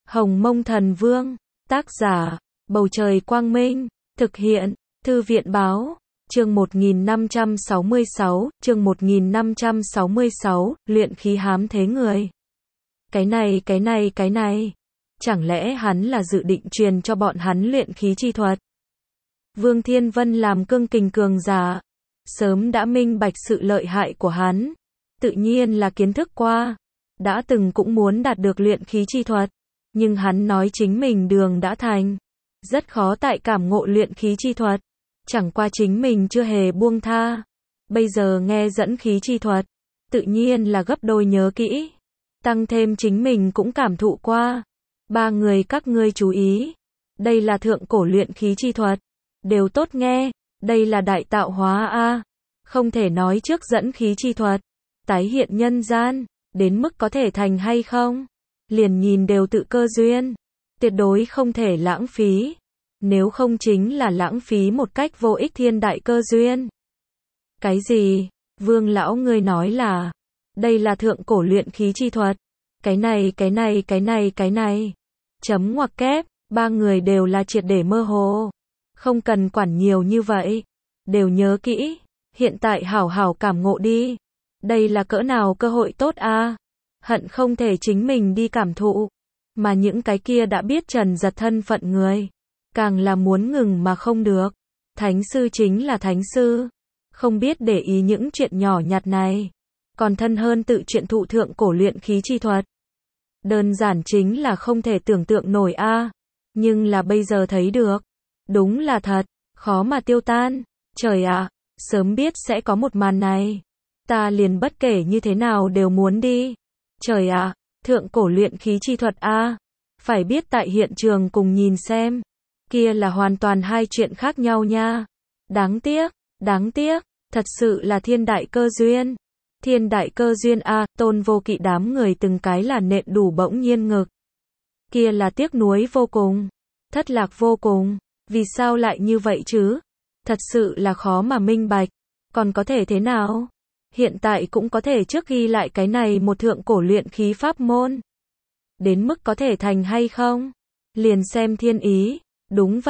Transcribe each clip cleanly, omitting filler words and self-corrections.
Hồng Mông Thần Vương, tác giả, Bầu Trời Quang Minh, thực hiện, Thư viện Báo, chương 1566, chương 1566, luyện khí hám thế người. Cái này, chẳng lẽ hắn là dự định truyền cho bọn hắn luyện khí chi thuật? Vương Thiên Vân làm cương kình cường giả, sớm đã minh bạch sự lợi hại của hắn, tự nhiên là kiến thức qua, đã từng cũng muốn đạt được luyện khí chi thuật, nhưng hắn nói chính mình đường đã thành, rất khó tại cảm ngộ luyện khí chi thuật, chẳng qua chính mình chưa hề buông tha, bây giờ nghe dẫn khí chi thuật, tự nhiên là gấp đôi nhớ kỹ, tăng thêm chính mình cũng cảm thụ qua. Ba người các ngươi chú ý, đây là thượng cổ luyện khí chi thuật, đều tốt nghe, đây là đại tạo hóa a, không thể nói trước dẫn khí chi thuật, tái hiện nhân gian, đến mức có thể thành hay không, liền nhìn đều tự cơ duyên, tuyệt đối không thể lãng phí, nếu không chính là lãng phí một cách vô ích thiên đại cơ duyên. Cái gì? Vương lão ngươi nói là, đây là thượng cổ luyện khí chi thuật, cái này. Chấm ngoặc kép, ba người đều là triệt để mơ hồ. Không cần quản nhiều như vậy. Đều nhớ kỹ. Hiện tại hảo hảo cảm ngộ đi. Đây là cỡ nào cơ hội tốt a? Hận không thể chính mình đi cảm thụ. Mà những cái kia đã biết Trần Giật thân phận người. Càng là muốn ngừng mà không được. Thánh sư chính là thánh sư. Không biết để ý những chuyện nhỏ nhặt này. Còn thân hơn tự chuyện thụ thượng cổ luyện khí chi thuật. Đơn giản chính là không thể tưởng tượng nổi a, nhưng là bây giờ thấy được, đúng là thật, khó mà tiêu tan. Trời ạ, sớm biết sẽ có một màn này, ta liền bất kể như thế nào đều muốn đi. Trời ạ, thượng cổ luyện khí chi thuật a, phải biết tại hiện trường cùng nhìn xem, kia là hoàn toàn hai chuyện khác nhau nha. Đáng tiếc, thật sự là thiên đại cơ duyên. Thiên đại cơ duyên a, Tôn Vô Kỵ đám người từng cái là nện đủ bỗng nhiên ngực. Kia là tiếc nuối vô cùng, thất lạc vô cùng, vì sao lại như vậy chứ? Thật sự là khó mà minh bạch, còn có thể thế nào? Hiện tại cũng có thể trước ghi lại cái này một thượng cổ luyện khí pháp môn. Đến mức có thể thành hay không? Liền xem thiên ý, đúng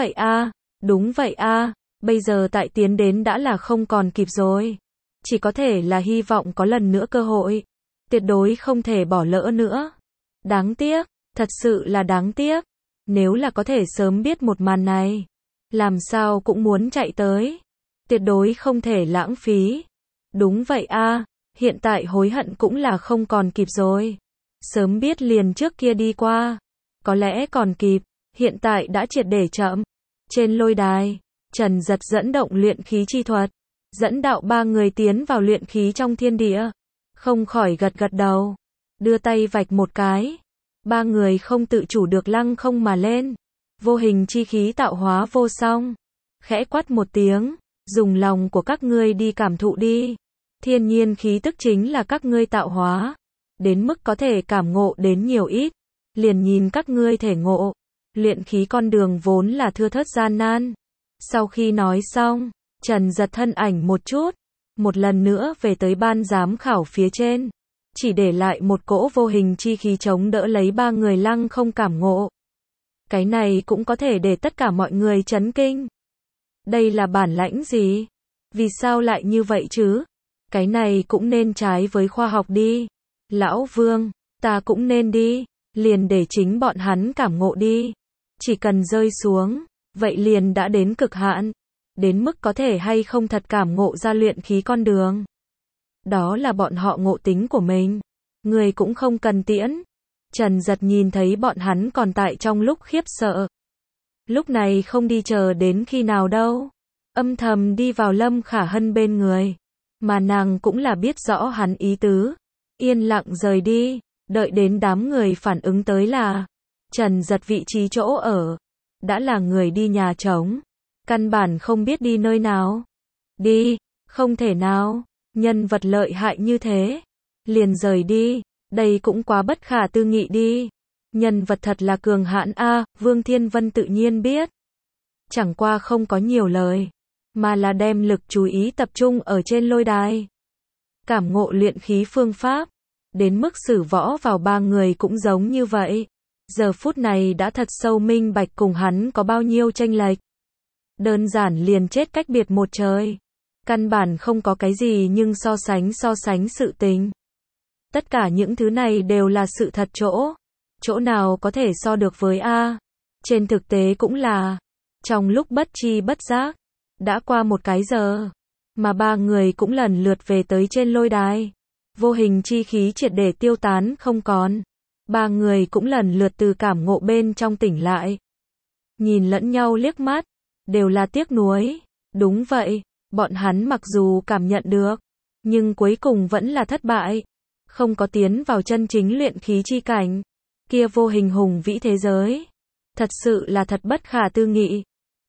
vậy a, bây giờ tại tiến đến đã là không còn kịp rồi. Chỉ có thể là hy vọng có lần nữa cơ hội, tuyệt đối không thể bỏ lỡ nữa. Đáng tiếc, thật sự là đáng tiếc, nếu là có thể sớm biết một màn này, làm sao cũng muốn chạy tới, tuyệt đối không thể lãng phí. Đúng vậy a, hiện tại hối hận cũng là không còn kịp rồi. Sớm biết liền trước kia đi qua, có lẽ còn kịp, hiện tại đã triệt để chậm. Trên lôi đài, Trần Giật dẫn động luyện khí chi thuật, dẫn đạo ba người tiến vào luyện khí trong thiên địa, không khỏi gật đầu, đưa tay vạch một cái, ba người không tự chủ được lăng không mà lên, vô hình chi khí tạo hóa vô song, khẽ quát một tiếng, dùng lòng của các ngươi đi cảm thụ đi, thiên nhiên khí tức chính là các ngươi tạo hóa, đến mức có thể cảm ngộ đến nhiều ít, liền nhìn các ngươi thể ngộ, luyện khí con đường vốn là thưa thớt gian nan. Sau khi nói xong, Trần Giật thân ảnh một chút, một lần nữa về tới ban giám khảo phía trên, chỉ để lại một cỗ vô hình chi khí chống đỡ lấy ba người lăng không cảm ngộ. Cái này cũng có thể để tất cả mọi người chấn kinh. Đây là bản lãnh gì? Vì sao lại như vậy chứ? Cái này cũng nên trái với khoa học đi. Lão Vương, ta cũng nên đi, liền để chính bọn hắn cảm ngộ đi. Chỉ cần rơi xuống, vậy liền đã đến cực hạn. Đến mức có thể hay không thật cảm ngộ ra luyện khí con đường. Đó là bọn họ ngộ tính của mình. Người cũng không cần tiễn. Trần Giật nhìn thấy bọn hắn còn tại trong lúc khiếp sợ. Lúc này không đi chờ đến khi nào đâu. Âm thầm đi vào Lâm Khả Hân bên người. Mà nàng cũng là biết rõ hắn ý tứ. Yên lặng rời đi. Đợi đến đám người phản ứng tới là Trần Giật vị trí chỗ ở. Đã là người đi nhà trống. Căn bản không biết đi nơi nào. Đi, không thể nào, nhân vật lợi hại như thế. Liền rời đi, đây cũng quá bất khả tư nghị đi. Nhân vật thật là cường hãn a, Vương Thiên Vân tự nhiên biết. Chẳng qua không có nhiều lời, mà là đem lực chú ý tập trung ở trên lôi đài. Cảm ngộ luyện khí phương pháp, đến mức sử võ vào ba người cũng giống như vậy. giờ phút này đã thật sâu minh bạch cùng hắn có bao nhiêu chênh lệch. Đơn giản liền chết cách biệt một trời. Căn bản không có cái gì nhưng so sánh sự tình. Tất cả những thứ này đều là sự thật chỗ nào có thể so được với A. Trên thực tế cũng là, trong lúc bất tri bất giác, đã qua một cái giờ, mà ba người cũng lần lượt về tới trên lôi đài. Vô hình chi khí triệt để tiêu tán không còn. Ba người cũng lần lượt từ cảm ngộ bên trong tỉnh lại. Nhìn lẫn nhau liếc mắt, đều là tiếc nuối. Đúng vậy, bọn hắn mặc dù cảm nhận được, nhưng cuối cùng vẫn là thất bại. Không có tiến vào chân chính luyện khí chi cảnh. Kia vô hình hùng vĩ thế giới. Thật sự là thật bất khả tư nghị.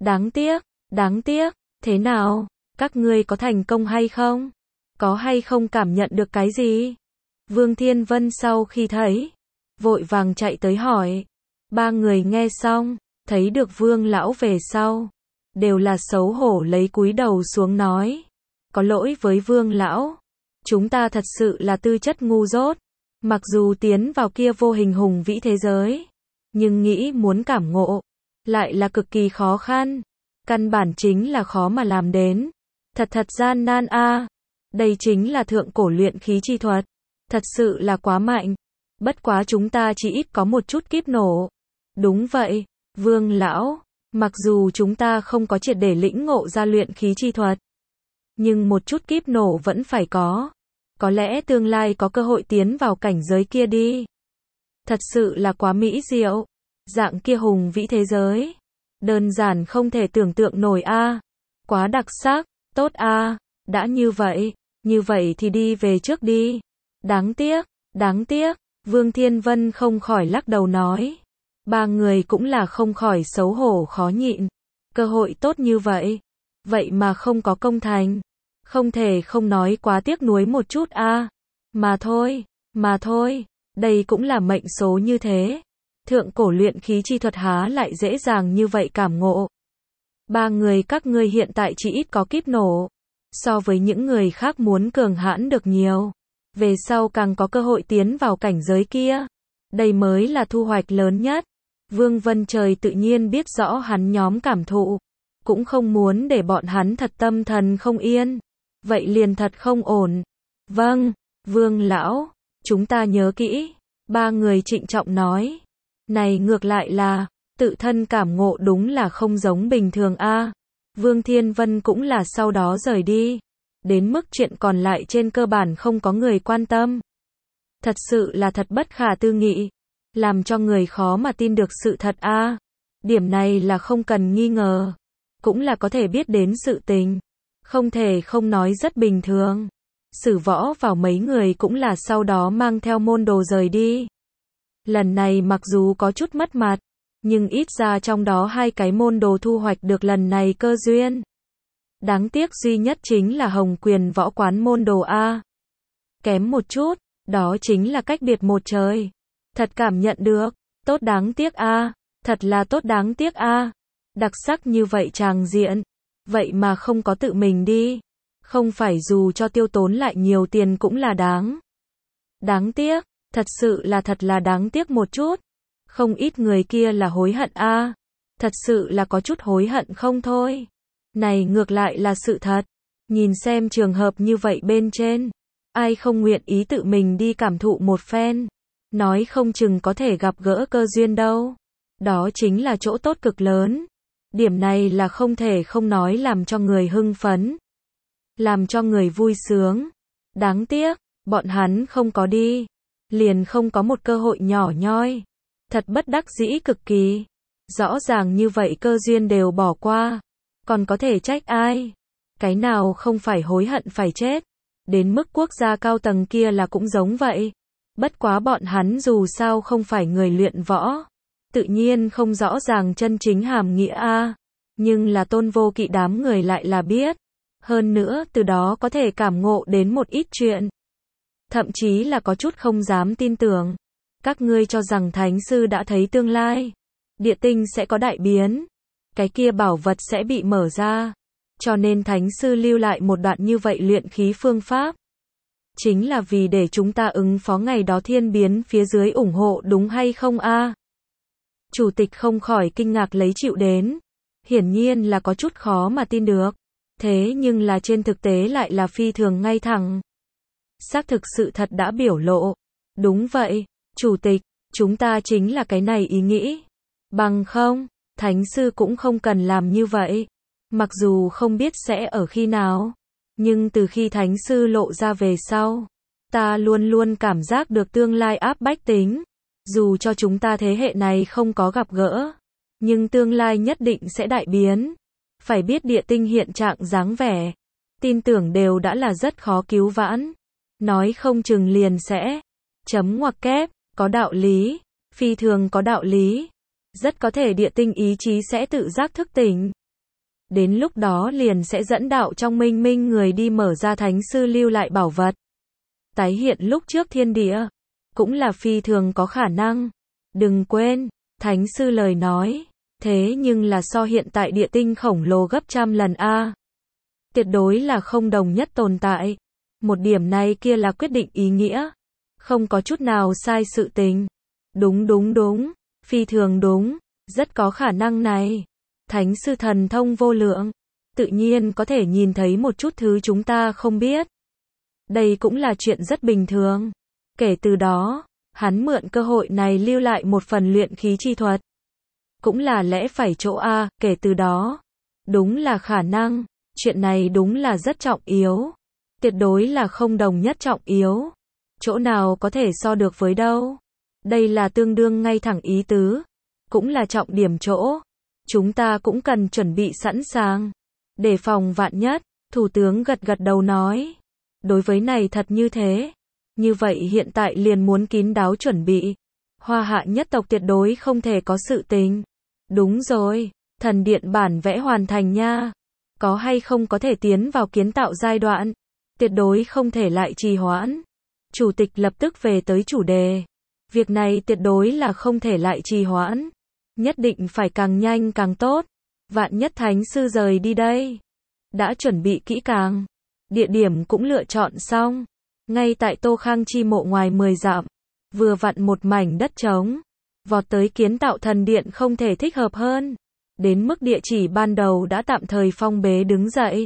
Đáng tiếc, thế nào? Các ngươi có thành công hay không? Có hay không cảm nhận được cái gì? Vương Thiên Vân sau khi thấy, vội vàng chạy tới hỏi. Ba người nghe xong, thấy được Vương lão về sau, đều là xấu hổ lấy cúi đầu xuống nói. Có lỗi với Vương lão, chúng ta thật sự là tư chất ngu dốt. Mặc dù tiến vào kia vô hình hùng vĩ thế giới, nhưng nghĩ muốn cảm ngộ, lại là cực kỳ khó khăn. Căn bản chính là khó mà làm đến. Thật gian nan a. Đây chính là thượng cổ luyện khí chi thuật. Thật sự là quá mạnh. Bất quá chúng ta chỉ ít có một chút kíp nổ. Đúng vậy, Vương lão, mặc dù chúng ta không có triệt để lĩnh ngộ ra luyện khí chi thuật, nhưng một chút kíp nổ vẫn phải có. Có lẽ tương lai có cơ hội tiến vào cảnh giới kia đi. Thật sự là quá mỹ diệu. Dạng kia hùng vĩ thế giới. Đơn giản không thể tưởng tượng nổi a. Quá đặc sắc, tốt a. Đã như vậy thì đi về trước đi. Đáng tiếc, Vương Thiên Vân không khỏi lắc đầu nói. Ba người cũng là không khỏi xấu hổ khó nhịn. Cơ hội tốt như vậy, vậy mà không có công thành. Không thể không nói quá tiếc nuối một chút a. Mà thôi, đây cũng là mệnh số như thế. Thượng cổ luyện khí chi thuật há lại dễ dàng như vậy cảm ngộ. Ba người các ngươi hiện tại chỉ ít có kíp nổ. So với những người khác muốn cường hãn được nhiều. Về sau càng có cơ hội tiến vào cảnh giới kia. Đây mới là thu hoạch lớn nhất. Vương Vân Trời tự nhiên biết rõ hắn nhóm cảm thụ. Cũng không muốn để bọn hắn thật tâm thần không yên. Vậy liền thật không ổn. Vâng, Vương lão, chúng ta nhớ kỹ. Ba người trịnh trọng nói. Này ngược lại là, tự thân cảm ngộ đúng là không giống bình thường a. Vương Thiên Vân cũng là sau đó rời đi. Đến mức chuyện còn lại trên cơ bản không có người quan tâm. Thật sự là thật bất khả tư nghị. Làm cho người khó mà tin được sự thật a. Điểm này là không cần nghi ngờ. Cũng là có thể biết đến sự tình. Không thể không nói rất bình thường. Sử Võ vào mấy người cũng là sau đó mang theo môn đồ rời đi. Lần này mặc dù có chút mất mặt, nhưng ít ra trong đó hai cái môn đồ thu hoạch được lần này cơ duyên. Đáng tiếc duy nhất chính là Hồng Quyền Võ quán môn đồ A. Kém một chút, đó chính là cách biệt một trời. Thật cảm nhận được, tốt đáng tiếc A, thật là tốt đáng tiếc A. Đặc sắc như vậy tràng diện, vậy mà không có tự mình đi. Không phải dù cho tiêu tốn lại nhiều tiền cũng là đáng. Đáng tiếc, thật sự là thật là đáng tiếc một chút. Không ít người kia là hối hận a. Thật sự là có chút hối hận không thôi. Này ngược lại là sự thật. Nhìn xem trường hợp như vậy bên trên. Ai không nguyện ý tự mình đi cảm thụ một phen. Nói không chừng có thể gặp gỡ cơ duyên đâu. Đó chính là chỗ tốt cực lớn. Điểm này là không thể không nói làm cho người hưng phấn. Làm cho người vui sướng. Đáng tiếc, bọn hắn không có đi. Liền không có một cơ hội nhỏ nhoi. Thật bất đắc dĩ cực kỳ. Rõ ràng như vậy cơ duyên đều bỏ qua. Còn có thể trách ai? Cái nào không phải hối hận phải chết. Đến mức quốc gia cao tầng kia là cũng giống vậy. Bất quá bọn hắn dù sao không phải người luyện võ. Tự nhiên không rõ ràng chân chính hàm nghĩa a. Nhưng là Tôn Vô Kỵ đám người lại là biết. Hơn nữa từ đó có thể cảm ngộ đến một ít chuyện. Thậm chí là có chút không dám tin tưởng. Các ngươi cho rằng Thánh Sư đã thấy tương lai. Địa tinh sẽ có đại biến. Cái kia bảo vật sẽ bị mở ra. Cho nên Thánh Sư lưu lại một đoạn như vậy luyện khí phương pháp. Chính là vì để chúng ta ứng phó ngày đó thiên biến phía dưới ủng hộ đúng hay không a? Chủ tịch không khỏi kinh ngạc lấy chịu đến. Hiển nhiên là có chút khó mà tin được. Thế nhưng là trên thực tế lại là phi thường ngay thẳng. Xác thực sự thật đã biểu lộ. Đúng vậy, Chủ tịch, chúng ta chính là cái này ý nghĩ. Bằng không, Thánh sư cũng không cần làm như vậy. Mặc dù không biết sẽ ở khi nào, nhưng từ khi Thánh sư lộ ra về sau, ta luôn luôn cảm giác được tương lai áp bách tính. Dù cho chúng ta thế hệ này không có gặp gỡ, nhưng tương lai nhất định sẽ đại biến. Phải biết địa tinh hiện trạng dáng vẻ, tin tưởng đều đã là rất khó cứu vãn. Nói không chừng liền sẽ chấm ngoặc kép, có đạo lý, phi thường có đạo lý. Rất có thể địa tinh ý chí sẽ tự giác thức tỉnh. Đến lúc đó liền sẽ dẫn đạo trong minh minh người đi mở ra Thánh sư lưu lại bảo vật. Tái hiện lúc trước thiên địa, cũng là phi thường có khả năng. Đừng quên, Thánh sư lời nói, thế nhưng là so hiện tại địa tinh khổng lồ gấp trăm lần a. Tuyệt đối là không đồng nhất tồn tại. Một điểm này kia là quyết định ý nghĩa. Không có chút nào sai sự tình. Đúng, phi thường đúng, rất có khả năng này. Thánh sư thần thông vô lượng, tự nhiên có thể nhìn thấy một chút thứ chúng ta không biết. Đây cũng là chuyện rất bình thường. Kể từ đó, hắn mượn cơ hội này lưu lại một phần luyện khí chi thuật. Cũng là lẽ phải chỗ a, kể từ đó. Đúng là khả năng, chuyện này đúng là rất trọng yếu. Tuyệt đối là không đồng nhất trọng yếu. Chỗ nào có thể so được với đâu. Đây là tương đương ngay thẳng ý tứ. Cũng là trọng điểm chỗ. Chúng ta cũng cần chuẩn bị sẵn sàng. Đề phòng vạn nhất, Thủ tướng gật gật đầu nói. Đối với này thật như thế. Như vậy hiện tại liền muốn kín đáo chuẩn bị. Hoa Hạ nhất tộc tuyệt đối không thể có sự tình. Đúng rồi, thần điện bản vẽ hoàn thành nha. Có hay không có thể tiến vào kiến tạo giai đoạn. Tuyệt đối không thể lại trì hoãn. Chủ tịch lập tức về tới chủ đề. Việc này tuyệt đối là không thể lại trì hoãn. Nhất định phải càng nhanh càng tốt. Vạn nhất Thánh sư rời đi đây. Đã chuẩn bị kỹ càng. Địa điểm cũng lựa chọn xong. Ngay tại Tô Khang Chi mộ ngoài 10 dặm. Vừa vặn một mảnh đất trống. Vọt tới kiến tạo thần điện không thể thích hợp hơn. Đến mức địa chỉ ban đầu đã tạm thời phong bế đứng dậy.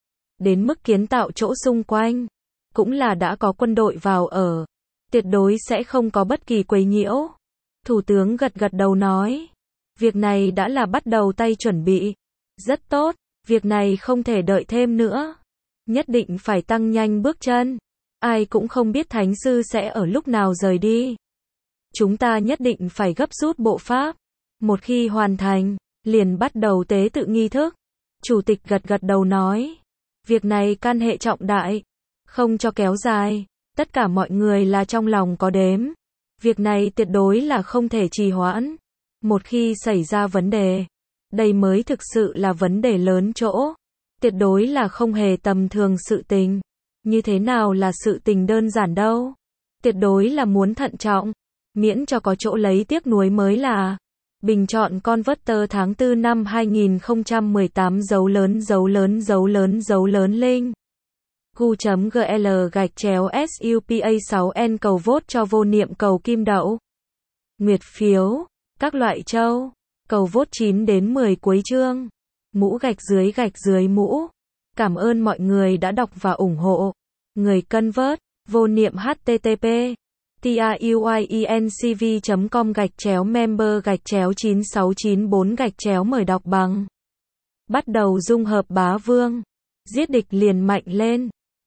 Đến mức kiến tạo chỗ xung quanh. Cũng là đã có quân đội vào ở. Tuyệt đối sẽ không có bất kỳ quấy nhiễu. Thủ tướng gật gật đầu nói. Việc này đã là bắt đầu tay chuẩn bị. Rất tốt, việc này không thể đợi thêm nữa. Nhất định phải tăng nhanh bước chân. Ai cũng không biết Thánh sư sẽ ở lúc nào rời đi. Chúng ta nhất định phải gấp rút bộ pháp. Một khi hoàn thành, liền bắt đầu tế tự nghi thức. Chủ tịch gật gật đầu nói. Việc này can hệ trọng đại. Không cho kéo dài. Tất cả mọi người là trong lòng có đếm. Việc này tuyệt đối là không thể trì hoãn. Một khi xảy ra vấn đề, đây mới thực sự là vấn đề lớn chỗ. Tuyệt đối là không hề tầm thường sự tình. Như thế nào là sự tình đơn giản đâu. Tuyệt đối là muốn thận trọng. Miễn cho có chỗ lấy tiếc nuối mới là. Bình chọn Converter tháng 4 năm 2018 dấu lớn Linh. gu.gl/supa6n cầu vote cho vô niệm cầu kim đậu. Nguyệt phiếu, các loại châu, cầu vote 9 đến 10 cuối chương. Mũ gạch dưới mũ. Cảm ơn mọi người đã đọc và ủng hộ. Người convert, vô niệm http tiuyecv.com/member/9694- mời đọc bằng. Bắt đầu dung hợp bá vương. Giết địch liền mạnh lên.